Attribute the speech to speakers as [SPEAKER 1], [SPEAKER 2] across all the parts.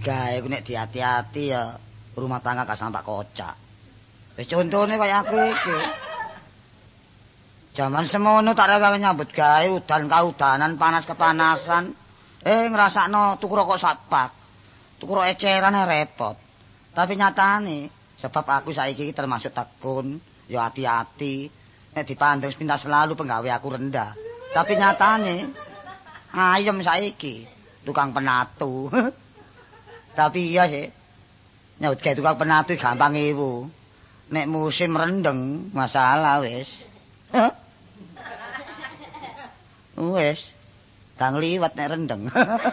[SPEAKER 1] gawe ku nek diati-ati ya rumah tangga gak sampak kocak. Wis contone kaya aku iki. Jaman semono tak rewangi nyambut gawe udan kaudanan panas kepanasan. Ngrasakno tuku rokok sak pak. Tuku rokok eceran repot. Tapi nyatane sebab aku saiki termasuk tekun, ya hati-hati. Nek dipandang sepintas selalu penggawe aku rendah. Tapi nyatane ayem saiki tukang penatu. Tapi iya sih. Nyambut gawe tukang penatu gampang ewu. Nek musim rendeng masalah wis. Wis, kang liwat nek rendeng.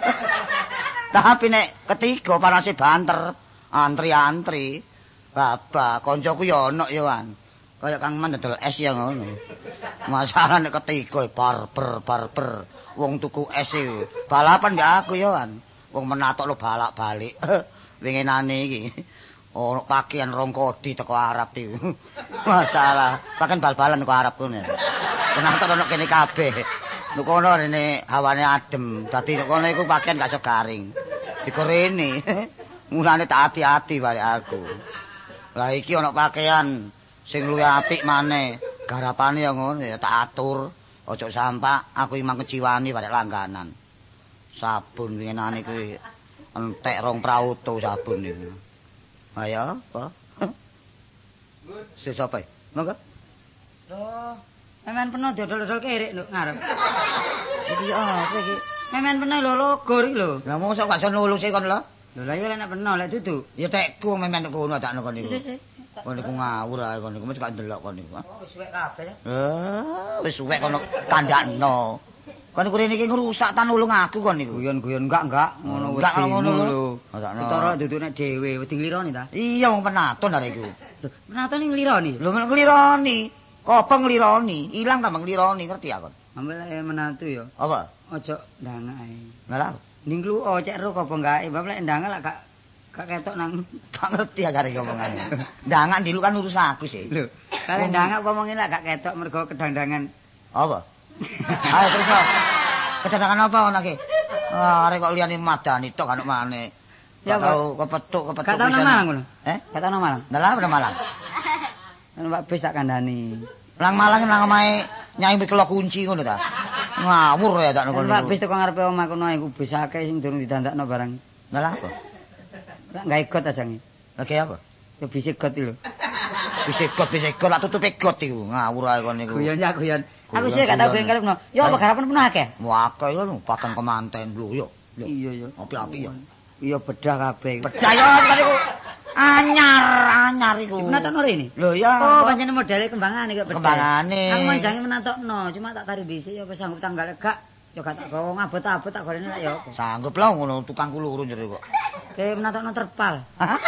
[SPEAKER 1] Tapi nek ketiga panase banter, antri-antri. Babah, koncoku ya ono ya wan. Kaya kang mendel es ya ngono. Masalah nek ketiga barber. Wong tuku es e. Balapan ya aku ya wan. Wong menatok lo balak balik. Winginane iki. Ono pakaian rong kodi teko Arab iki. Masalah, pakaian bal-balan teko Arab kene. Menatok ono kene kabeh. Nek kono rene hawane adem, dadi nek kono iku pakaian gak iso garing. Dikorene. Mulane tak hati-hati balik aku. Lah iki ana pakaian sing luwih apik maneh. Garapane ya ngono ya tak atur. Ojo sampak aku imang keciwani balik langganan. Sabun winginane kuwi entek 2 prauto sabun niku. Ayo, apa? Sesapa? Monggo.
[SPEAKER 2] Loh, memen peno dodol-dodol kerek lho ngarep. Iki apa iki? Memen peno lho logor iki lho.
[SPEAKER 1] Lah mosok gak iso nuluse kon lho.
[SPEAKER 2] Lho lah ya nek peno lek dudu.
[SPEAKER 1] Ya tekku memen kono takno kon niku. Kon niku ngawur ae kon niku mesti gak ndelok kon niku.
[SPEAKER 2] Oh wis suwek kabeh ya.
[SPEAKER 1] Wis suwek kono kandakno. Kon niku rene iki ngrusak tan nulung aku kon niku.
[SPEAKER 2] Guyon-guyon enggak ngono wis
[SPEAKER 1] ngono lho.
[SPEAKER 2] Ketara dudu nek dhewe wedi nglironi ta?
[SPEAKER 1] Iya wong penaton arek iku.
[SPEAKER 2] Lho, penaton iki nglironi.
[SPEAKER 1] Lho nglironi. Apa nglironi? Ilang tambah nglironi ngerti aku.
[SPEAKER 2] Ambil menantu ya.
[SPEAKER 1] Apa?
[SPEAKER 2] Ojo ndangak ae.
[SPEAKER 1] Ngalah.
[SPEAKER 2] Ning lu cek ro apa enggak? Bab lek ndangak lak gak ketok nang
[SPEAKER 1] gak ngerti ya kare omongane. Ndangak ndilu kan urus aku sih.
[SPEAKER 2] Lho, kare ndangak ngomongin lak gak ketok mergo kedandangan.
[SPEAKER 1] Apa? Ayo terus. Kedandangan apa ngono iki? Arek kok liyane madani tok kan maneh. Ya tau kepetuk
[SPEAKER 2] gak tau nang Malang ngono. Gak tau nang Malang.
[SPEAKER 1] Ndalah nang Malang.
[SPEAKER 2] Pak bis tak kandhani.
[SPEAKER 1] Lang Malang nang omahe Nyai Mikelo kunci ngono ta. Ngawur ya tak ngono.
[SPEAKER 2] Pak bis teko ngarepe omah kono iku bis akeh sing durung didandakno barang.
[SPEAKER 1] Ndalah apa?
[SPEAKER 2] Lak gawe got ajange.
[SPEAKER 1] Lagi apa?
[SPEAKER 2] Ya bisi got iki lho.
[SPEAKER 1] Bisi got lak tutupe got iku. Ngawur ae kon niku.
[SPEAKER 2] Guyon ya guyon. Aku sih gak tau guyon karepno. Ya apa garapan penuh akeh?
[SPEAKER 1] Akeh lho pakan kemanten lho yo.
[SPEAKER 2] Iya ya.
[SPEAKER 1] Api-api ya.
[SPEAKER 2] Iya bedah kabeh.
[SPEAKER 1] Bedah yo niku. Anyar iku.
[SPEAKER 2] Menatokno rene.
[SPEAKER 1] Lho ya.
[SPEAKER 2] Oh, pancene modele kembangane kok bedah.
[SPEAKER 1] Kembangane.
[SPEAKER 2] Aku manjange menatokno, cuma tak tari dhisik ya wis sanggup tanggal gak. Ya gak tak gawa ngabot-abot tak gorene lak ya apa.
[SPEAKER 1] Sanggup lah ngono tukang kuluru jero kok.
[SPEAKER 2] Kayak menatokno terpal.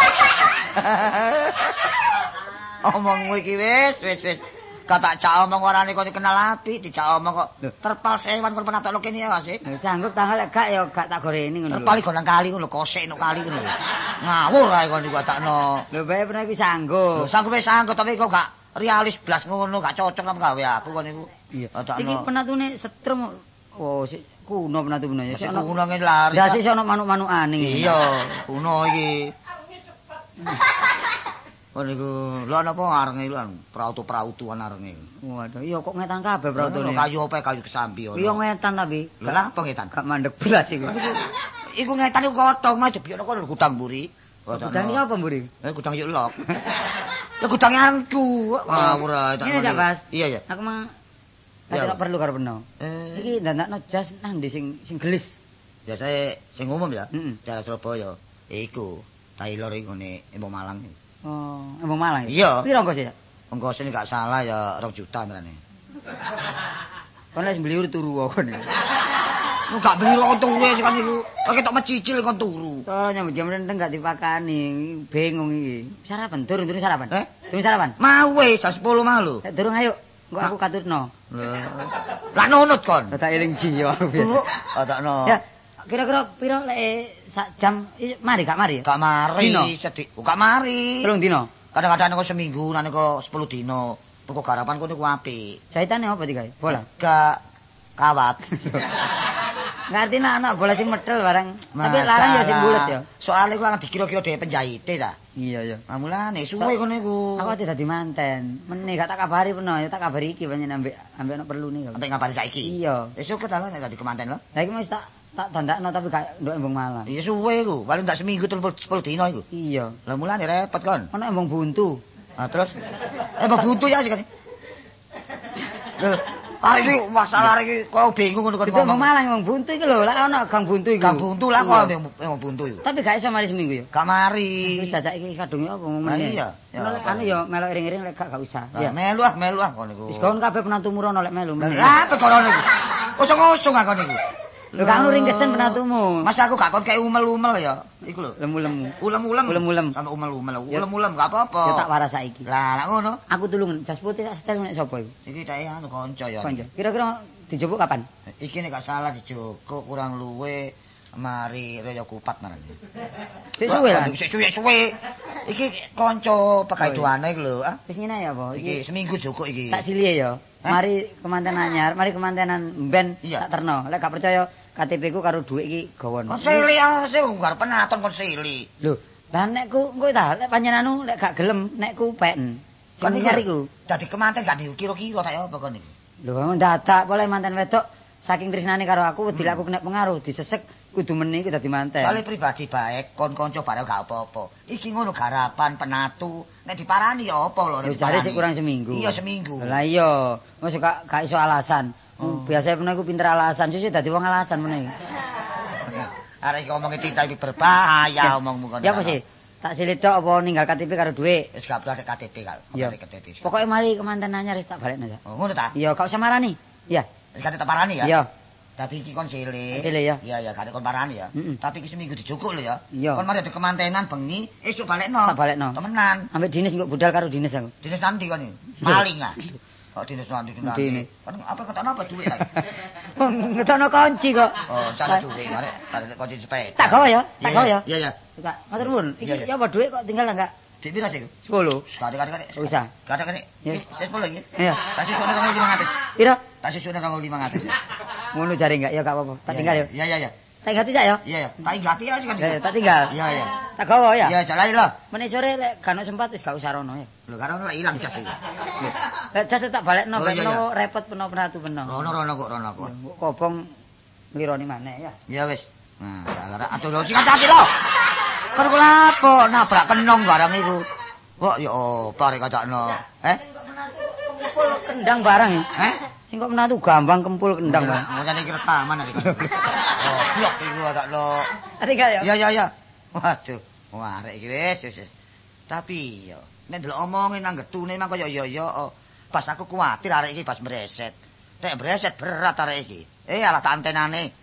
[SPEAKER 1] Omongmu iki wis. Gak tak cak omong orane kok dikenal apik, dicak omong kok terpal sewan kon penatokno kene ya sih.
[SPEAKER 2] Sanggup tanggal gak ya gak tak gorene ngono.
[SPEAKER 1] Terpal iku nang kali ngono, kosek nang kali ngono. Ngawur ae kon iku takno.
[SPEAKER 2] Lho bae pernah iki sanggup.
[SPEAKER 1] Lho sanggup wis sanggup tapi kok gak realis blas ngono, gak cocok nang gawe aku kon niku.
[SPEAKER 2] Iya. Iki penatune setrum. Oh, sik kuno penatune ya.
[SPEAKER 1] Sik kuno ngene lari.
[SPEAKER 2] Lah sik ono manuk-manukane.
[SPEAKER 1] Iya, kuno iki. Oh niku lho napa arenge lho prautu-prautuan arenge.
[SPEAKER 2] Waduh, iya kok ngetan kabeh prautune.
[SPEAKER 1] Kayu apa kayu kesambi ono.
[SPEAKER 2] Iya ngetan tapi.
[SPEAKER 1] Lah apa ngetan?
[SPEAKER 2] Gak mandek belas iku.
[SPEAKER 1] Iku ngetan iku kotong aja biyen kono gudang mburi.
[SPEAKER 2] Gudang iki apa mburi?
[SPEAKER 1] Gudang yuk lok. Ya gudange aku. Ngawur ae tak.
[SPEAKER 2] Ini Mas.
[SPEAKER 1] Iya ya.
[SPEAKER 2] Aku mang tak perlu karo peno. Iki ndandakno jas nang ndi sing gelis.
[SPEAKER 1] Biasane sing umum ya. Daerah Surabaya. Iku Taylor iku ngene Embong Malang.
[SPEAKER 2] Oh, Embong Malang.
[SPEAKER 1] Iya.
[SPEAKER 2] Piro ongkos ya?
[SPEAKER 1] Ongkos ini gak salah ya 2 juta ngerane.
[SPEAKER 2] Kon wis beli turu kok niku.
[SPEAKER 1] Lu gak beli kok turu sik kan niku. Kok ketok mecicil kon turu.
[SPEAKER 2] Oh, nyambut jam renteng gak dipakani. Bengong iki. Sarapan, durung sarapan. Durung sarapan.
[SPEAKER 1] Mau wis 10 mah lho.
[SPEAKER 2] Durung ayo. Engko aku katutno.
[SPEAKER 1] Lah nunut kon.
[SPEAKER 2] Tak eling jiwa aku biasa.
[SPEAKER 1] Takno.
[SPEAKER 2] Ya, kira-kira piro lek sak jam mari gak mari?
[SPEAKER 1] Gak mari sedih. Gak mari.
[SPEAKER 2] 3 dino.
[SPEAKER 1] Kadang-kadang kok seminggu, nane kok 10 dino. Pokok garapan kok niku apik.
[SPEAKER 2] Jaitane apa digawe? Bola.
[SPEAKER 1] Gak kawat.
[SPEAKER 2] Ngerti anak bola sing medel barang. Tapi larang ya sing bulet ya.
[SPEAKER 1] Soale iku lang dikira-kira dhewe penjahite ta.
[SPEAKER 2] Iya ya.
[SPEAKER 1] Mulane suwe kono iku.
[SPEAKER 2] Aku ati dadi manten. Meneh gak tak kabari peno, ya tak kabari iki pancen ambek ono perlune kok.
[SPEAKER 1] Ambek ngabari saiki.
[SPEAKER 2] Iya.
[SPEAKER 1] Esuk ta nek dadi kemanten lho.
[SPEAKER 2] Lah iki wis tak tandakno tapi gak nduk embung malam.
[SPEAKER 1] Iya suwe iku, paling tak seminggu 10 dino iku.
[SPEAKER 2] Iya.
[SPEAKER 1] Lah mulane repot kon.
[SPEAKER 2] Ono embung buntu.
[SPEAKER 1] Ah terus embung buntu ya sik. Lho, iki masalah iki kok bingung ngono kok
[SPEAKER 2] ngomong. Embung malang embung buntu iki lho, lek ono gang buntu iku.
[SPEAKER 1] Gang buntu lah kok embung buntu iku.
[SPEAKER 2] Tapi gak iso mari seminggu ya.
[SPEAKER 1] Gak mari.
[SPEAKER 2] Wis jajak iki kadunge apa meneh.
[SPEAKER 1] Iya.
[SPEAKER 2] Anu ya melok iring-iring lek gak usah.
[SPEAKER 1] Ya melu ah kon niku.
[SPEAKER 2] Wis kon kabeh penantumu rono lek melu.
[SPEAKER 1] Lah perkara niku. Kosong-kosong aku niku.
[SPEAKER 2] Lho gak nuring kesen penatumu.
[SPEAKER 1] Mas aku gak kon kayak umel-umel ya. Iku lho.
[SPEAKER 2] Lemu-lemu.
[SPEAKER 1] Ulem-ulem. Sampe umel-umel. Ulem-ulem gak apa-apa.
[SPEAKER 2] Ya tak waras saiki.
[SPEAKER 1] Lah lak ngono.
[SPEAKER 2] Aku tulung jas putih tak setel nek sapa iku?
[SPEAKER 1] Iki tak anu kanca ya.
[SPEAKER 2] Kanca. Kira-kira dijupuk kapan?
[SPEAKER 1] Iki nek gak salah dijukuk kurang luwe mari Raya Kupat marane.
[SPEAKER 2] Sik suwe lah.
[SPEAKER 1] Sik suwe. Iki kanca pegawaiane iku lho.
[SPEAKER 2] Wis ngene ya apa?
[SPEAKER 1] Iki seminggu jukuk iki.
[SPEAKER 2] Tak silie ya. Mari kemanten anyar, mari kemantenan ben tak terno. Lek gak percaya KTP ku karo dhuwit iki gawon.
[SPEAKER 1] Kon sili sih nggar penaton kon sili.
[SPEAKER 2] Lho, lah nek ku engko ta lek panjenenganmu lek gak gelem nek ku pen. Sing nyar iku.
[SPEAKER 1] Dadi kemanten gak dikira-kira tak apa kon iki.
[SPEAKER 2] Lho, dadak boleh manten wedok saking tresnane karo aku wedi aku kena pengaruh disesek kudu meni iki dadi manten.
[SPEAKER 1] Soale pribadi baik kon kanca bareng gak apa-apa. Iki ngono garapan penatu. Nek diparani ya apa lho nek
[SPEAKER 2] diparani. Jare sik kurang seminggu.
[SPEAKER 1] Iya seminggu.
[SPEAKER 2] Lah iya, mosok gak iso alasan. Biasanya pernah aku pinter alasan, susu dadi wong alasan meneh.
[SPEAKER 1] Arek iki ngomongi cinta iki berbahaya omongmu kono.
[SPEAKER 2] Ya apa sih? Tak silit tok apa ninggal KTP karo dhuwit?
[SPEAKER 1] Wis gak perlu ada KTP kal.
[SPEAKER 2] KTP. Pokoke mari kemanten anyar wis tak balekno ya.
[SPEAKER 1] Oh, ngono ta?
[SPEAKER 2] Iya, gak usah marani. Iya.
[SPEAKER 1] Wis gak parani ya?
[SPEAKER 2] Iya.
[SPEAKER 1] Dadi iki kon silih.
[SPEAKER 2] Silih ya.
[SPEAKER 1] Iya, gak kon parani ya. Tapi iki seminggu dijukuk lho ya.
[SPEAKER 2] Iya.
[SPEAKER 1] Kon mari ada kemantenan bengi, esuk balekno.
[SPEAKER 2] Tak balekno.
[SPEAKER 1] Temenan.
[SPEAKER 2] Ambek dinis engko budal karo dinis aku.
[SPEAKER 1] Dinis nanti kon iki. Maling ah. Kok dinis nanti. Kan apa ketokno apa duit ta?
[SPEAKER 2] Ngetokno kunci kok.
[SPEAKER 1] Oh, salah duit arek kunci sepeda.
[SPEAKER 2] Tak gawa ya. Tak gawa ya.
[SPEAKER 1] Iya, iya.
[SPEAKER 2] Tak matur nuwun. Iki ya apa duit kok tinggal enggak?
[SPEAKER 1] Dik pira sih?
[SPEAKER 2] 10.
[SPEAKER 1] Kade.
[SPEAKER 2] Usah.
[SPEAKER 1] Kade. Wis 10 iki.
[SPEAKER 2] Iya.
[SPEAKER 1] Tak sisune kanggo 500.
[SPEAKER 2] Pira?
[SPEAKER 1] Tak sisune kanggo 500.
[SPEAKER 2] Ngono jare enggak ya gak apa-apa. Tak tinggal ya.
[SPEAKER 1] Iya.
[SPEAKER 2] Tak ganti tak ya?
[SPEAKER 1] Iya. Tak ganti aja kan.
[SPEAKER 2] Tak tinggal.
[SPEAKER 1] Iya.
[SPEAKER 2] Tak gawa ya?
[SPEAKER 1] Iya, jalan lho.
[SPEAKER 2] Meneh sore lek gak ono sempat wis gak usah rono ya.
[SPEAKER 1] Lho karo lek ilang jas iki.
[SPEAKER 2] Lek jas tak balekno ben repot peno penatu peno.
[SPEAKER 1] Rono kok.
[SPEAKER 2] Kobong nglironi maneh ya.
[SPEAKER 1] Iya wis. Nah, salah atur lho sing hati lho. Karo lapo nabrak kenong barang iku. Kok ya apa rek kacakno.
[SPEAKER 2] Kok penatu kumpul kendang barang ya? Sing kok menatu gampang kempul kendang barang.
[SPEAKER 1] Macam iki rekaman iki. Oh, blok iku tak lo.
[SPEAKER 2] Tinggal ya?
[SPEAKER 1] Iya. Waduh. Wah, arek iki wis. Tapi yo nek ndelok omongin nang getune mah kaya yo pas aku kuwatir arek iki pas mbreset. Nek mbreset berat arek iki. Alah tak antenane.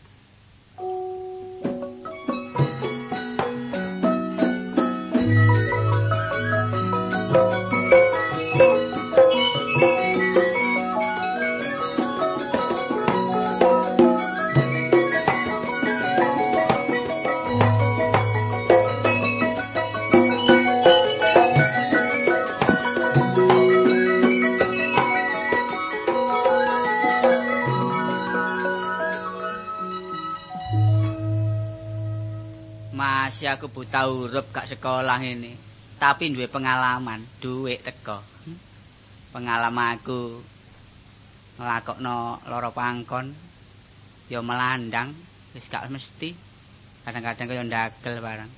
[SPEAKER 3] Aku buta huruf gak sekolah ini, tapi duwe pengalaman, duit teko. Pengalamanku nglakokno lara pangkon, ya melandang, wis gak mesti. Kadang-kadang kaya ndagel barang.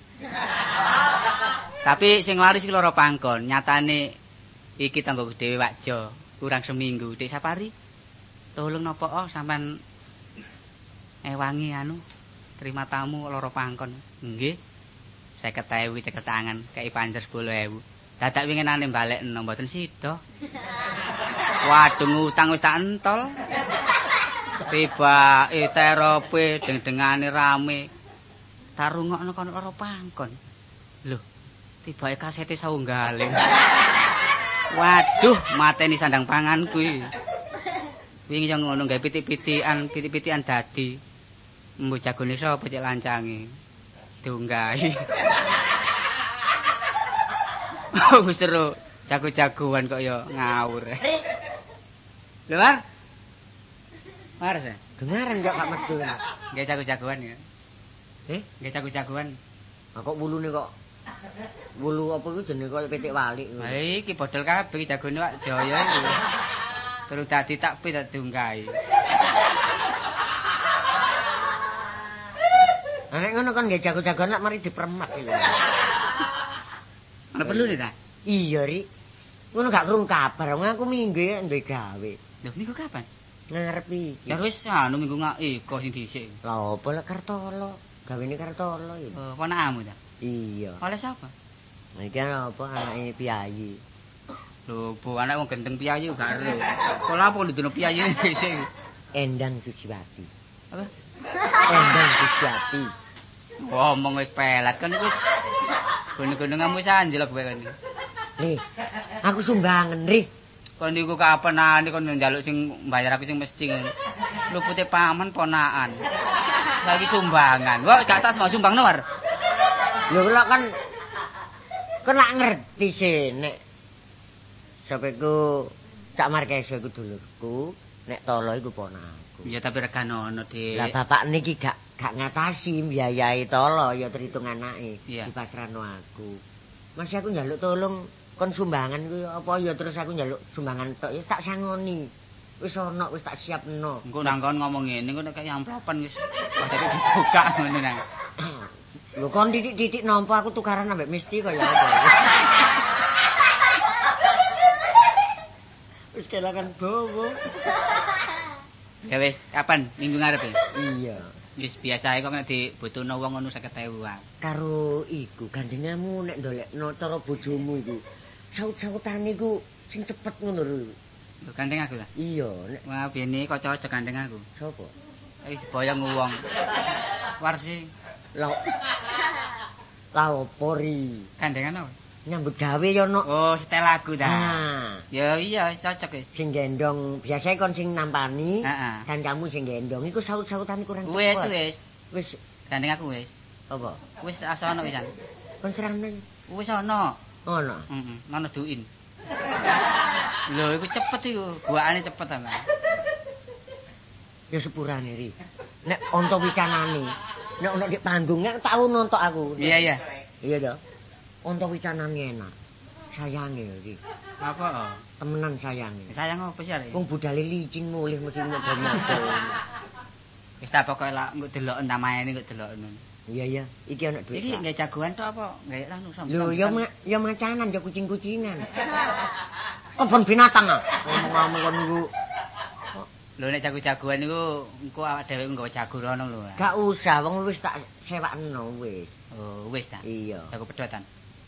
[SPEAKER 3] Tapi sing laris iki lara pangkon, nyatane iki tanggo dhewe wakjo, kurang seminggu. Dik Sapari, tolong nopo sampean ewangi terima tamu lara pangkon. Nggih. 50.000 cekel tangan, kei panjer 10.000. Dadak winginane balekno mboten sida. Waduh ngutang wis tak entol. Tibake terope deng-dengane rame. Tak rungokno kono lara pangkon. Lho, tibake kasete saunggale. Waduh, mateni sandang pangan kuwi. Wingi yo ngono gawe pitik-pitikan dadi. Mbo jagone sapa cek lancange. Diunggahi. Oh, seru. Jago-jagoan kok ya ngawur. Lho, Mar. Mar,
[SPEAKER 4] Dengaran kok gak metu.
[SPEAKER 3] Nggih jago-jagoan ya. Nggih jago-jagoan.
[SPEAKER 4] Kok wulune kok wulu apa iku jenenge koyo pitik walik.
[SPEAKER 3] Ha iki bodol kabeh iki jagone Wak Jaya iki. Terus dadi tak dunggahi.
[SPEAKER 4] Nek ngono kan nggih jago-jagoan lak mari dipermak iki.
[SPEAKER 3] Ana perlu ta?
[SPEAKER 4] Iya, Ri. Ngono gak krung kabar, wong aku minggu duwe gawe.
[SPEAKER 3] Lho minggu kapan?
[SPEAKER 4] Ngarep iki.
[SPEAKER 3] Ya wis anu minggu iko sing dhisik.
[SPEAKER 4] Lah opo lek Kartolo? Gawene Kartolo ya.
[SPEAKER 3] Oh, ponakmu ta?
[SPEAKER 4] Iya.
[SPEAKER 3] Oleh sapa?
[SPEAKER 4] Nah iki apa anake Piyayi.
[SPEAKER 3] Lho, Bu anak wong gendeng Piyayi gak ero. Pola apa ndudono Piyayi dhisik.
[SPEAKER 4] Endang Suciwati.
[SPEAKER 3] Apa?
[SPEAKER 4] Endang Suciwati.
[SPEAKER 3] Ngomong wis pelat kan wis gunung-gununganmu wis anjlok kowe kan.
[SPEAKER 4] Nih, aku sumbangan, Ri.
[SPEAKER 3] Kon niku kapenane kon njaluk sing mbayar aku sing mesti ngene. Lupute paman ponakan. Lagi sumbangan. Kok gak tas mau sumbang war?
[SPEAKER 4] Lho kok kan lak ngerti sih nek sapeku Cak Markeso iku dulurku, nek Tolo iku ponakku.
[SPEAKER 3] Ya tapi regane ono, Dik.
[SPEAKER 4] Lah bapak niki gak ngatasi biayai Tolo ya terhitung anake dipasrahno aku. Masih aku njaluk tolong kon sumbangan kuwi apa ya terus aku njaluk sumbangan tok ya tak sangoni. Wis ono wis tak siapno.
[SPEAKER 3] Engko nang kon ngomong ngene engko nek kaya amplopan wis padha dibuka ngono nang.
[SPEAKER 4] Lho kon titik-titik nampa aku tukaran ambek Misti kaya apa. Wis kelangan bowo.
[SPEAKER 3] Ya wis, kapan? Minggu ngarep ya?
[SPEAKER 4] Iya.
[SPEAKER 3] Wis biasae kok nek dibutuhno wong ngono 50.000-an.
[SPEAKER 4] Karo iku gandengmu nek ndolekno cara bojomu iku. Saut-sautan iku sing cepet ngono lho.
[SPEAKER 3] Lho gandeng aku ta?
[SPEAKER 4] Iya, nek
[SPEAKER 3] Wah, bene kanca gandeng aku.
[SPEAKER 4] sapa?
[SPEAKER 3] Boyong wong. Warsi
[SPEAKER 4] Lah opo Ri?
[SPEAKER 3] gandengan apa?
[SPEAKER 4] Nyambut gawe ya ono.
[SPEAKER 3] Oh, setel lagu ta.
[SPEAKER 4] Nah,
[SPEAKER 3] Ya iya, cocok wis.
[SPEAKER 4] sing gendong biasanya kon sing nampani,
[SPEAKER 3] Heeh.
[SPEAKER 4] dan kamu sing gendong iku saut-sautan kurang
[SPEAKER 3] Wis
[SPEAKER 4] cepet.
[SPEAKER 3] wis.
[SPEAKER 4] Wis
[SPEAKER 3] Gandeng aku wis.
[SPEAKER 4] apa?
[SPEAKER 3] Wis asa ono wisan.
[SPEAKER 4] Kon serane
[SPEAKER 3] Wis ono.
[SPEAKER 4] ono.
[SPEAKER 3] Heeh, ono duin. Lho, iku cepet iku. Buakane cepet ta, Mas.
[SPEAKER 4] Ya sepurane Ri. Nek onto wicanane, nek ono di panggungnya tau nonton aku.
[SPEAKER 3] Iya, iya.
[SPEAKER 4] Iya toh. Onto wicanane enak. Sayange iki.
[SPEAKER 3] Apa?
[SPEAKER 4] Temenan sayange.
[SPEAKER 3] Sayang apa sih arek?
[SPEAKER 4] Wong budale licin mulih mesti model-model.
[SPEAKER 3] Wis tak pokoke lak engko delok entamane engko delok ngono.
[SPEAKER 4] Iya iya, iki ana duit.
[SPEAKER 3] Iki nggih jagoan tok apa? Nggih anu sam.
[SPEAKER 4] Lho ya macanan ya kucing-kucingan. Kebon binatang ah. Ngomong-ngomong kon niku.
[SPEAKER 3] Lho nek jago-jagoan niku engko awak dhewe nggawa jago rono lho.
[SPEAKER 4] Gak usah, wong wis tak sewakno wis.
[SPEAKER 3] Oh, wis ta.
[SPEAKER 4] Iya.
[SPEAKER 3] Jago pedotan.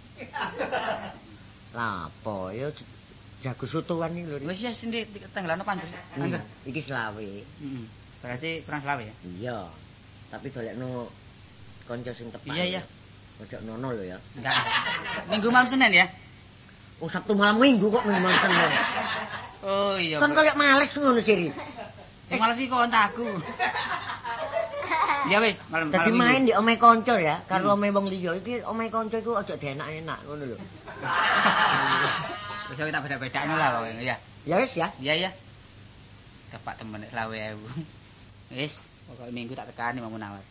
[SPEAKER 4] Lah apa ya jago sotowan iki lho.
[SPEAKER 3] Wis ya sendiri tenggelane pantes. Angger.
[SPEAKER 4] Iki selawe.
[SPEAKER 3] Heeh. Berarti kurang selawe ya?
[SPEAKER 4] Iya. Tapi dolekno kanca sing tepat.
[SPEAKER 3] Iya, iya.
[SPEAKER 4] Ojo nono lho ya.
[SPEAKER 3] Enggak. Minggu malam Senin ya?
[SPEAKER 4] Oh Sabtu malam Minggu kok minggu malam Senin.
[SPEAKER 3] Oh iya.
[SPEAKER 4] Kan koyo males ngono sih.
[SPEAKER 3] Sing males iki kontakku. Ya wis, malam
[SPEAKER 4] Dadi
[SPEAKER 3] Minggu.
[SPEAKER 4] main di omahe kanca ya, karo omahe wong liya iki omahe kanca iku aja dienak-enak ngono lho.
[SPEAKER 3] Wis tak beda-bedakno lah pokoke ya.
[SPEAKER 4] Ya wis ya.
[SPEAKER 3] Iya ya. Tepak temen nek selawe ewu. Wis, pokoke minggu tak tekani mau nawar.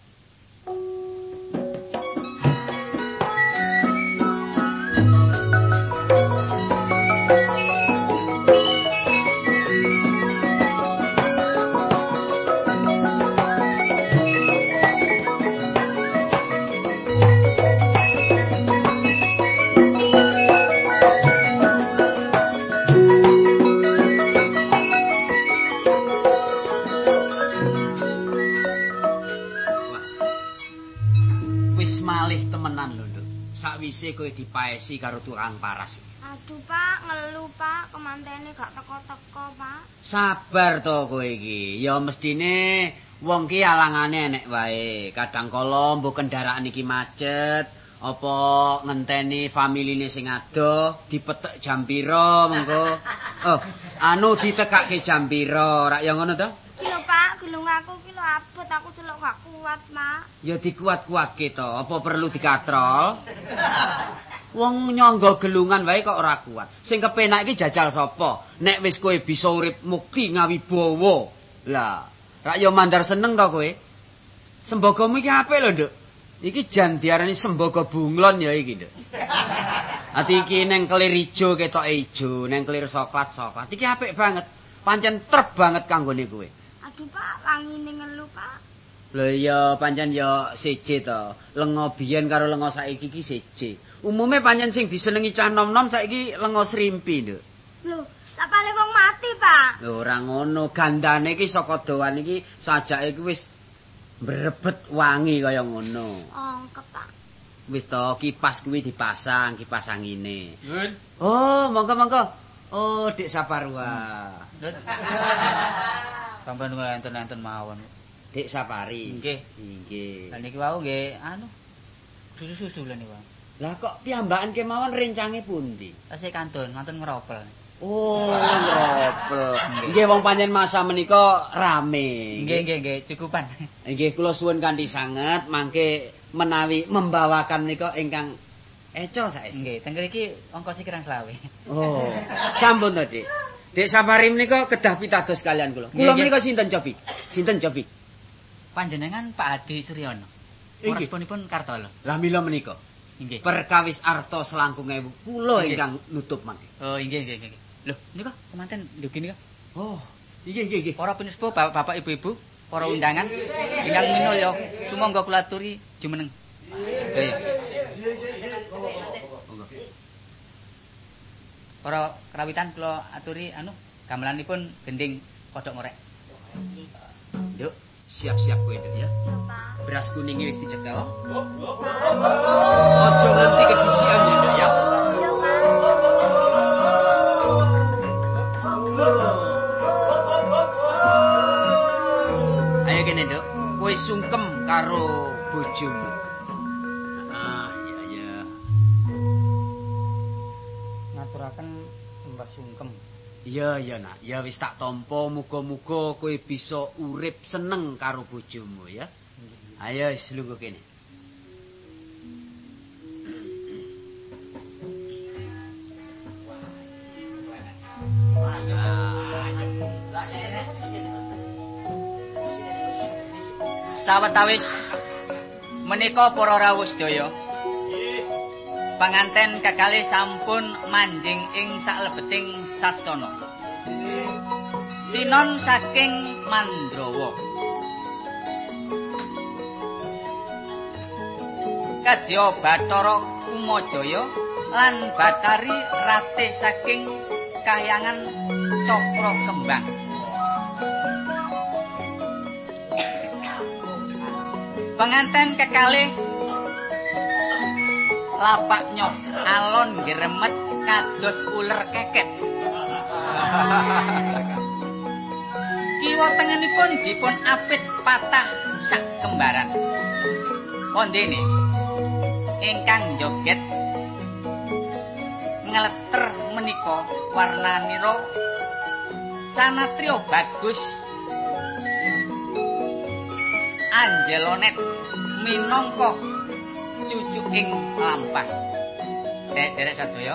[SPEAKER 5] Wis malih temenan lho, Nduk. Sakwise kowe dipaesi karo tukang paras.
[SPEAKER 6] Aduh Pak, ngelu Pak, kemantene gak teko-teko Pak.
[SPEAKER 5] Sabar to kowe iki. Ya mestine wong ki alangane enek wae. Kadang kala mbok kendaraan iki macet, apa ngenteni familine sing adoh, dipetek jam pira mengko. Oh, anu ditekake jam pira, rak ya ngono to?
[SPEAKER 6] Ki lho Pak, gelung aku ki lho abot, aku seluk gak kuat Pak.
[SPEAKER 5] Ya dikuat-kuatke to, apa perlu dikatrol? Wong nyangga gelungan wae kok ora kuat. Sing kepenak iki jajal sapa? Nek wis kowe bisa urip mukti ngawibawa. Lah, Rak yo mandar seneng to kowe. Sembogomu iki apik lho, Nduk. Iki jan diarani sembogo bunglon ya iki, Nduk. Ati iki neng kelir ijo ketoke ijo, neng kelir coklat. Iki apik banget. Pancen trep banget kanggone kowe.
[SPEAKER 6] Aduh, Pak, wangine ngelu, Pak.
[SPEAKER 5] Lho iya pancen ya seje to. Lenga biyen karo lenga saiki iki seje. Umume pancen sing disenengi cah nom-nom saiki lenga srimpi, Nduk.
[SPEAKER 6] Lho, sapane wong mati, Pak.
[SPEAKER 5] Lho ora ngono, gandane iki saka doan iki sajake iki wis mbrebet wangi kaya ngono.
[SPEAKER 6] Ongkep, Pak.
[SPEAKER 5] Wis to kipas kuwi dipasang, kipas angine. Nun. Oh, monggo-monggo. Oh, Dik Saparwa.
[SPEAKER 3] Nun. Sampeyan enten-enten mawon.
[SPEAKER 5] Dik Sapari.
[SPEAKER 3] Nggih.
[SPEAKER 5] Nggih.
[SPEAKER 3] Lah niki wau nggih anu susu-susu lho niku.
[SPEAKER 5] Lah kok piyambakan kemawon rencange pundi?
[SPEAKER 3] Tasih kantun ngeropel.
[SPEAKER 5] Oh, ngeropel. Nggih wong pancen masa menika rame.
[SPEAKER 3] Nggih, cukupan.
[SPEAKER 5] Nggih kula suwun kanthi sanget mangke menawi membawakan menika ingkang eco saestu.
[SPEAKER 3] Nggih, teng mriki ongkos kirang 20.
[SPEAKER 5] Oh, sampun to, Dik. Dik Sapari menika kedah pitados kalian kula. Kula menika sinten cobi? Sinten cobi?
[SPEAKER 3] Panjenengan Pak Adi Suryono. Responipun Kartolo.
[SPEAKER 5] Lah mila menika.
[SPEAKER 3] Nggih.
[SPEAKER 5] Perkawis arta selangkung ewu kula ingkang nutup mangke.
[SPEAKER 3] Oh, nggih. Lho, niku kemanten ndugi niku.
[SPEAKER 5] Oh, nggih.
[SPEAKER 3] Para pinispo, bapak ibu-ibu, para undangan ingkang minulya, sumangga kula aturi jumeneng. Nggih. Para kerawitan kula aturi gamelanipun gending kodhok ngorek.
[SPEAKER 5] Nduk, siap-siap kowe Nduk ya.
[SPEAKER 6] Ya, Pak.
[SPEAKER 5] Beras kuningnya wis dicekel. Ojo nganti kedisian ya Nduk ya.
[SPEAKER 6] Ya, Pak.
[SPEAKER 5] Ayo kene Nduk, kowe sungkem karo bojomu. Iya.
[SPEAKER 3] Ngaturaken sembah sungkem.
[SPEAKER 5] Iya nak, ya wis tak tampa muga-muga kowe bisa urip seneng karo bojomu ya. Ayo wis lungguh kene.
[SPEAKER 3] Sawetawis menika para rawuh sedaya. Panganten kekalih sampun manjing ing saklebeting sasana. Tinon saking Mandrawa. Kadya Bathara Kumajaya lan Bathari Ratih saking Kahyangan Cakra Kembang. Penganten kekalih lapak nyok alon gremet kados uler keket. Kiwa tengenipun dipun apit patah sak kembaran. Kondene ingkang joget ngeleter menika warnanira sanatria bagus Angelonet minangka cucuking lampah. Derek sadaya.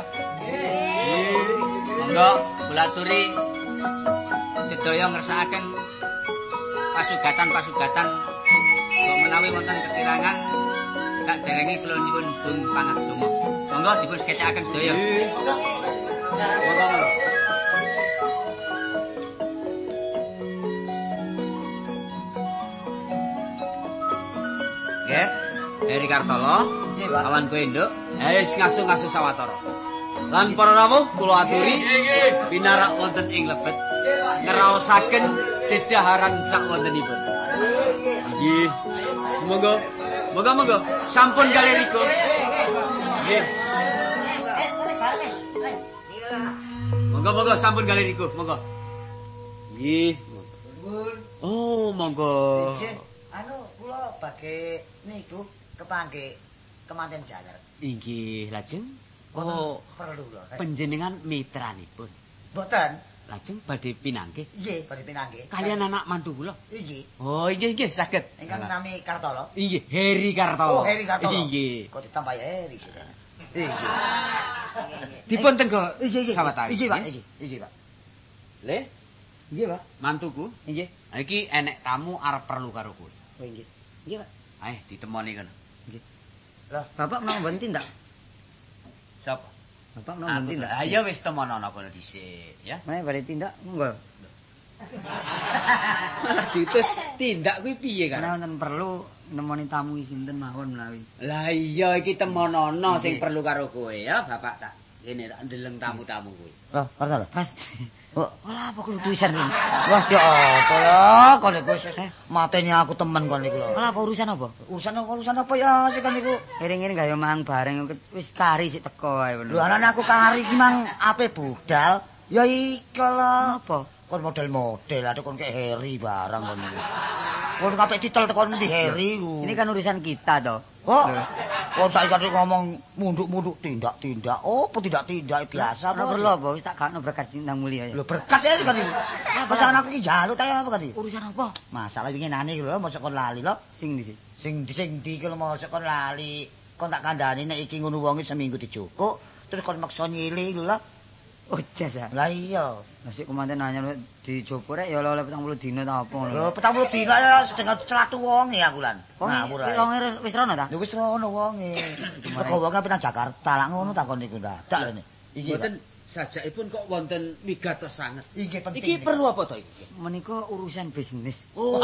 [SPEAKER 3] Monggo kula aturi sedaya ngersakaken pasugatan-pasugatan kok menawi wonten kekirangan sak derenge kula nyuwun pun pangaksuma. Monggo dipun sketsaken sedaya. Monggo. Nggih, Heri Kartolo, kawan kowe Nduk, wis ngasuh-ngasuh sawetara. Lan para rawuh kula aturi pinarak wonten ing lebet ngraosaken dedaharan sak wontenipun. Nggih. Monggo sampun galeriko. Nggih. Monggo sampun galeriko, monggo. Nggih. Oh, monggo.
[SPEAKER 1] Kula bage niku kepangge kemanten jaler.
[SPEAKER 5] Inggih, lajeng
[SPEAKER 1] Oh, perlu lho.
[SPEAKER 5] Panjenengan mitranipun.
[SPEAKER 1] Mboten.
[SPEAKER 5] Lajeng badhe pinanggih.
[SPEAKER 1] Nggih, badhe pinanggih.
[SPEAKER 5] Kalian anak mantu kula.
[SPEAKER 1] Nggih.
[SPEAKER 5] Oh, inggih saged.
[SPEAKER 1] Ingkang nami Kartolo.
[SPEAKER 5] Inggih, Heri Kartolo.
[SPEAKER 1] Oh, Heri Kartolo.
[SPEAKER 5] Inggih.
[SPEAKER 1] Kok ditambah Heri sih. Nggih.
[SPEAKER 5] Dipun tenggo
[SPEAKER 1] Nggih.
[SPEAKER 5] sawetawis.
[SPEAKER 1] Nggih, Pak. Nggih, Pak.
[SPEAKER 5] Le. Nggih, Pak. Mantuku.
[SPEAKER 3] Nggih.
[SPEAKER 5] Iki enek tamu arep perlu karo kowe.
[SPEAKER 3] Oh nggih. Nggih, Pak.
[SPEAKER 5] Ayo ditemoni kono.
[SPEAKER 3] Nggih. Lah, Bapak menawa mboten tindak.
[SPEAKER 5] Sapa?
[SPEAKER 3] Bapak menawa mboten tindak.
[SPEAKER 5] Ayo wis temonono kono dhisik, ya.
[SPEAKER 3] Menawa bare tindak monggo.
[SPEAKER 5] Diutus tindak kuwi piye kan?
[SPEAKER 3] Menawa wonten perlu nemoni tamu sinten mawon menawi.
[SPEAKER 5] Lah iya iki temonono sing perlu karo kowe ya, Bapak tak. Ini tak ndeleng tamu-tamu kuwi.
[SPEAKER 1] Loh, karena lho.
[SPEAKER 3] Mas. Oh, olah apa kudu tulisan ini?
[SPEAKER 1] Wah, ya salah kon iku mateni aku temen kon iku lho.
[SPEAKER 3] Olah apa urusan apa?
[SPEAKER 1] Urusan apa ya sik kan iku?
[SPEAKER 3] Iring-iring gawe mang bareng wis kari sik teko ae ngono.
[SPEAKER 1] Lho anane aku kari iki mang ape budal. Ya iki lho.
[SPEAKER 3] Apa?
[SPEAKER 1] Kon model-model ate kon kek Harry barang kon iku. Kon kapek titel tekon ndi Harry ku.
[SPEAKER 3] Ini kan urusan kita toh.
[SPEAKER 1] Oh. Kon saiki kate ngomong munduk-munduk tindak-tindak. Oh, apa tindak-tindak biasa
[SPEAKER 3] apa? Perlu apa? Wis tak gakno berkat Cinta Mulia ya.
[SPEAKER 1] Lho berkat ya kan iki. Pasangan aku iki jalut ae apa kan iki?
[SPEAKER 3] Urusan apa?
[SPEAKER 1] Masalah winginane iki lho mosok kon lali lho.
[SPEAKER 3] Sing ndi?
[SPEAKER 1] Sing ndi iki lho mosok kon lali. Kon tak kandhani nek iki ngono wong seminggu dijukuk terus kon maksa nyilih lho.
[SPEAKER 3] Oh jas ya.
[SPEAKER 1] Lah iya.
[SPEAKER 3] Lah sik kemanten nanya dijopo rek ya oleh 40 dina ta apa ngono.
[SPEAKER 1] Lho 40 dina ya setengah celatu wonge aku lan.
[SPEAKER 3] Ngawur ae. Wong wis rono ta?
[SPEAKER 1] Ya wis rono wonge. Mergo wonge pindah Jakarta lah ngono takon niku dadak rene. Iki
[SPEAKER 5] mboten sajakipun kok wonten migatos sanget.
[SPEAKER 1] Iki penting.
[SPEAKER 5] Iki perlu apa to iki?
[SPEAKER 3] Menika urusan bisnis.
[SPEAKER 5] Oh.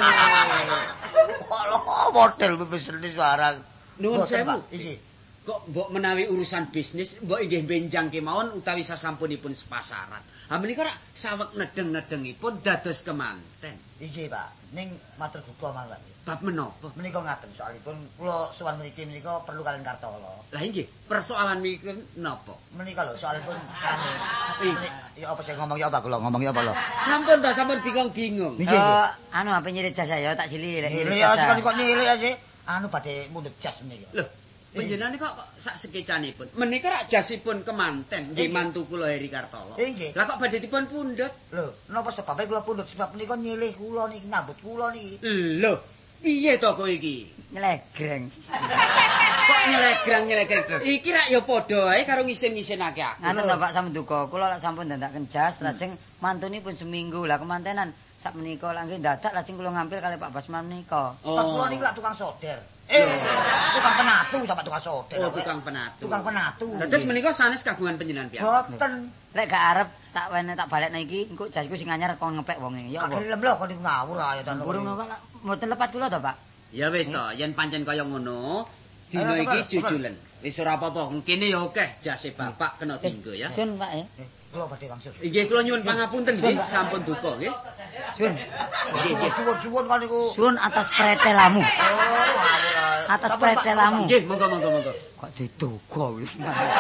[SPEAKER 1] Kalau model bisnis barang.
[SPEAKER 5] Nuwun sewu.
[SPEAKER 1] Iki
[SPEAKER 5] kok mbok menawi urusan bisnis mbok inggih benjang kemawon utawi sasampunipun sepasaran. Ha menika rak saweg nedeng-nedengipun dados kemanten.
[SPEAKER 1] Iki Pak, ning matur duka mawon.
[SPEAKER 5] Bab menapa?
[SPEAKER 1] Menika ngaten soalipun kula sowan mriki menika perlu kalian Kartolo.
[SPEAKER 5] Lah inggih, persoalan mriki napa?
[SPEAKER 1] Menika lho soalipun ya apa sing ngomong ya apa kula ngomong ya apa lho.
[SPEAKER 5] Sampun ta sampun bingung-bingung.
[SPEAKER 3] Anu apa nyirit jasa ya tak silih lek nyirit
[SPEAKER 1] jasa.
[SPEAKER 3] jasa.
[SPEAKER 1] Ya kok nyirit ya sih. Anu badhe mundut jas menika.
[SPEAKER 5] Lho, panjenengan kok sak sekecanipun. Menika rak jasipun kemanten nggih mantu kula Heri Kartolo. Lah kok badhe dipun pundhut?
[SPEAKER 1] Lho, napa sebabe kula pundhut sebab menika nyilih kula niki nyambut kula niki.
[SPEAKER 5] Lho, piye to kowe iki?
[SPEAKER 3] Nyelegreng.
[SPEAKER 5] Kok nyelegreng. Iki rak ya padha ae karo ngisin-ngisinake aku.
[SPEAKER 3] Ngaten to Pak Samunduka, kula lak sampun ndadaken jas lajeng mantunipun seminggu. Lah kemantenan sak menika lak nggih dadak lajeng kula ngampil kali Pak Basman menika.
[SPEAKER 1] Sebab kula niki lak tukang soder. Tukang penatu sampe tukang soder.
[SPEAKER 5] Oh, tukang penatu.
[SPEAKER 1] Tukang penatu.
[SPEAKER 5] Terus menika sanes kagungan panjenengan piyambak.
[SPEAKER 1] Boten.
[SPEAKER 3] Lek gak arep tak wene tak balekno iki, engko jasku sing anyar kon ngepek wonge. Ya apa?
[SPEAKER 1] Gelem lho kon niku ngawur ae to.
[SPEAKER 3] Burung napa mboten lepat kula to, Pak?
[SPEAKER 5] Ya wis to, yen pancen kaya ngono, dina iki jujulen. Wis ora apa-apa, kene ya akeh jase bapak kena dinggo ya.
[SPEAKER 3] Sun, Pak ya.
[SPEAKER 1] Kula badhe wangsul.
[SPEAKER 5] Inggih kula nyuwun pangapunten nggih, sampun duka nggih.
[SPEAKER 3] Sun.
[SPEAKER 1] Suwun kan niku.
[SPEAKER 3] Sun atas pretelamu. Atas pretelamu.
[SPEAKER 5] Nggih, monggo.
[SPEAKER 3] Kok diduga wis.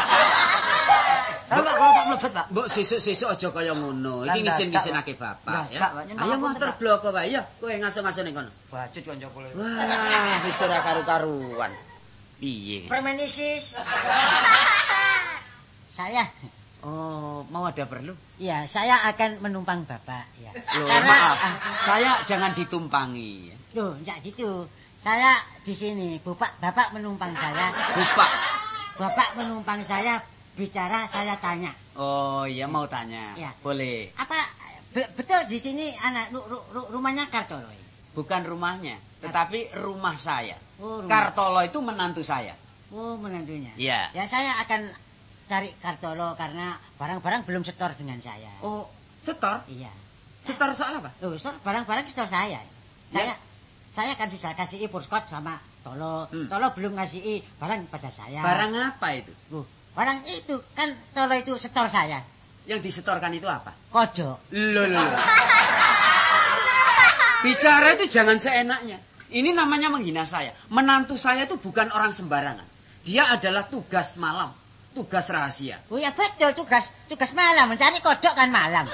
[SPEAKER 3] Sampe kalau tak mlebet, Pak.
[SPEAKER 5] Mbok sesuk-sesuk aja kaya ngono. Iki ngisin-ngisinake bapak ya. Ayo motor bloko wae ya, kowe ngaso-ngaso ning kono.
[SPEAKER 3] Bacut kanca kula.
[SPEAKER 5] Wah, wis ora karu-karuan. Piye?
[SPEAKER 4] Premenisis. Saya.
[SPEAKER 5] Oh, mau ada perlu?
[SPEAKER 4] Ya, saya akan menumpang Bapak ya.
[SPEAKER 5] Loh, maaf, saya jangan ditumpangi.
[SPEAKER 4] Loh, enggak gitu. Saya di sini, Bapak menumpang saya. Bapak menumpang saya, bicara saya tanya.
[SPEAKER 5] Oh, iya mau tanya.
[SPEAKER 4] Ya.
[SPEAKER 5] Boleh.
[SPEAKER 4] Apa betul di sini anak rumahnya Kartolo?
[SPEAKER 5] Bukan rumahnya, tetapi rumah saya.
[SPEAKER 4] Oh, rumah.
[SPEAKER 5] Kartolo itu menantu saya.
[SPEAKER 4] Oh, menantunya.
[SPEAKER 5] Iya.
[SPEAKER 4] Ya, saya akan cari Kartolo karena barang-barang belum setor dengan saya.
[SPEAKER 5] Oh, setor?
[SPEAKER 4] Iya.
[SPEAKER 5] Setor soal apa?
[SPEAKER 4] Oh, barang-barang setor saya. Saya kan sudah kasih purskot sama Tolo. Tolo belum ngasih barang pada saya.
[SPEAKER 5] Barang apa itu?
[SPEAKER 4] Barang itu kan Tolo itu setor saya.
[SPEAKER 5] Yang disetorkan itu apa?
[SPEAKER 4] Kodok.
[SPEAKER 5] Loh. Bicara itu jangan seenaknya. Ini namanya menghina saya. Menantu saya itu bukan orang sembarangan. Dia adalah tugas malam. Tugas rahasia.
[SPEAKER 4] Oh ya betul, tugas malam. Mencari kodok kan malam.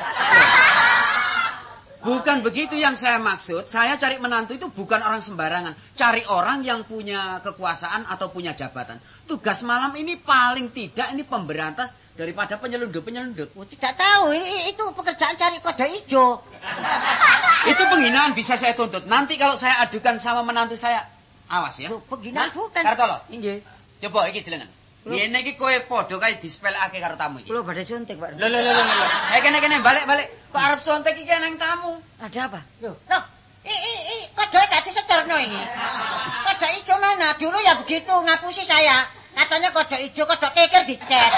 [SPEAKER 5] Bukan begitu yang saya maksud. Saya cari menantu itu bukan orang sembarangan. Cari orang yang punya kekuasaan atau punya jabatan. Tugas malam ini paling tidak ini pemberantas daripada penyelundup.
[SPEAKER 4] Oh, tidak tahu, itu pekerjaan cari kodok hijau.
[SPEAKER 5] Itu penghinaan bisa saya tuntut. Nanti kalau saya adukan sama menantu saya, awas ya.
[SPEAKER 4] Penghinaan bukan.
[SPEAKER 5] Kartolo, inggih. Coba iki dilengen. Ngene iki kowe padha kae dispelake karo tamu iki.
[SPEAKER 2] Kula badhe suntik, Pak.
[SPEAKER 5] Lho. Kene balik. Kok arep suntik iki nang tamu?
[SPEAKER 2] Ada apa?
[SPEAKER 4] Loh, kodok kasih seterno ini. Kodok ijo mana? Dulu ya begitu, ngapusi saya. Katanya kodok ijo, kodok keker dicet.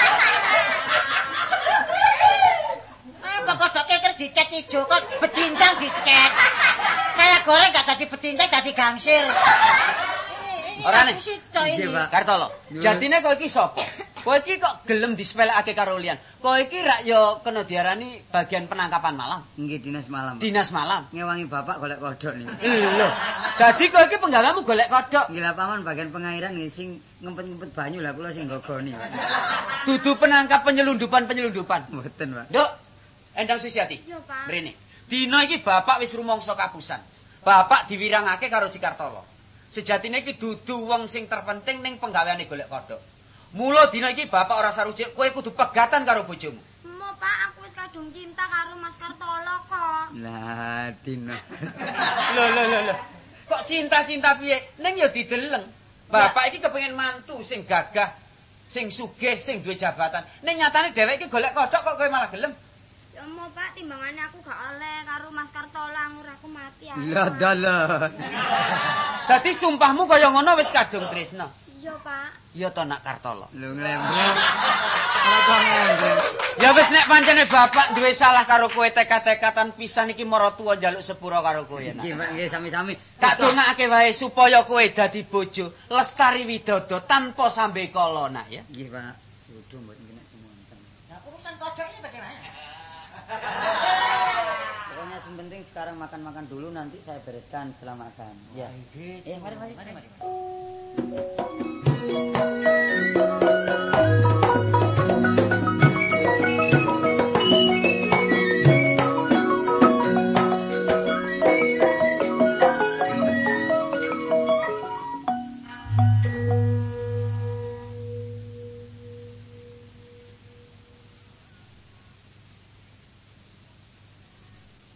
[SPEAKER 4] Apa kodok keker dicet ijo, kok bedindang dicet. Saya goreng gak tadi bedindang, tadi gangsir.
[SPEAKER 5] Ora nih.
[SPEAKER 4] Nggih, Pak.
[SPEAKER 5] Kartolo. Jadine kowe iki sapa? Kowe iki kok gelem dispelake karo liyan? Kowe iki rak ya kena diarani bagian penangkapan malam.
[SPEAKER 2] Nggih, dinas malam.
[SPEAKER 5] Dinas malam.
[SPEAKER 2] Ngewangi bapak golek kodok nih.
[SPEAKER 5] Lho. Dadi kowe iki penggawamu golek kodok.
[SPEAKER 2] Nggih lah paman bagian pengairan nih sing ngempet-ngempet banyu lah kula sing nggogoni, Pak.
[SPEAKER 5] Dudu penangkap penyelundupan.
[SPEAKER 2] Mboten, Pak.
[SPEAKER 5] Nduk, Endang Susiati.
[SPEAKER 6] Yo, Pak.
[SPEAKER 5] Mrene. Dina iki bapak wis rumangsa kapusan. Bapak diwirangake karo Si Kartolo. Sejatine iki dudu wong sing terpenting ning penggaweane golek kodok. Mula dina iki bapak ora sarujuk kowe kudu pegatan karo bojomu.
[SPEAKER 6] Mo, Pak, aku wis kadung cinta karo Mas Kartolo kok.
[SPEAKER 2] Lah, Dina.
[SPEAKER 5] Lho. Kok cinta-cinta piye? Ning ya dideleng. Bapak iki kepengin mantu sing gagah, sing sugih, sing duwe jabatan. Ning nyatane dheweke iki golek kodok kok kowe malah gelem.
[SPEAKER 6] Ya mo, Pak, timbangane aku gak oleh karo Mas Kartolo anggur aku mati ya.
[SPEAKER 2] Lah dalan.
[SPEAKER 5] Dadi sumpahmu kaya ngono wis kadung tresna.
[SPEAKER 6] Iya, Pak.
[SPEAKER 5] Ya to nak Kartolo.
[SPEAKER 2] Lho nglembek. Apa nglembek?
[SPEAKER 5] Ya wis nek pancene bapak duwe salah karo kowe tekad-tekatan pisan iki maratuwa njaluk sepura karo kowe nak.
[SPEAKER 2] Nggih, Pak, nggih sami-sami.
[SPEAKER 5] Tak dongake wae supaya kowe dadi bojo lestari widodo tanpa sambe kala nak ya.
[SPEAKER 2] Nggih, Pak. Jodoh mboten kena semonten.
[SPEAKER 4] Nah, urusan kodok ini bagaimana?
[SPEAKER 2] Pokoknya yang penting sekarang makan-makan dulu nanti saya bereskan setelah makan. Ya.
[SPEAKER 4] Mari.
[SPEAKER 2] Mari.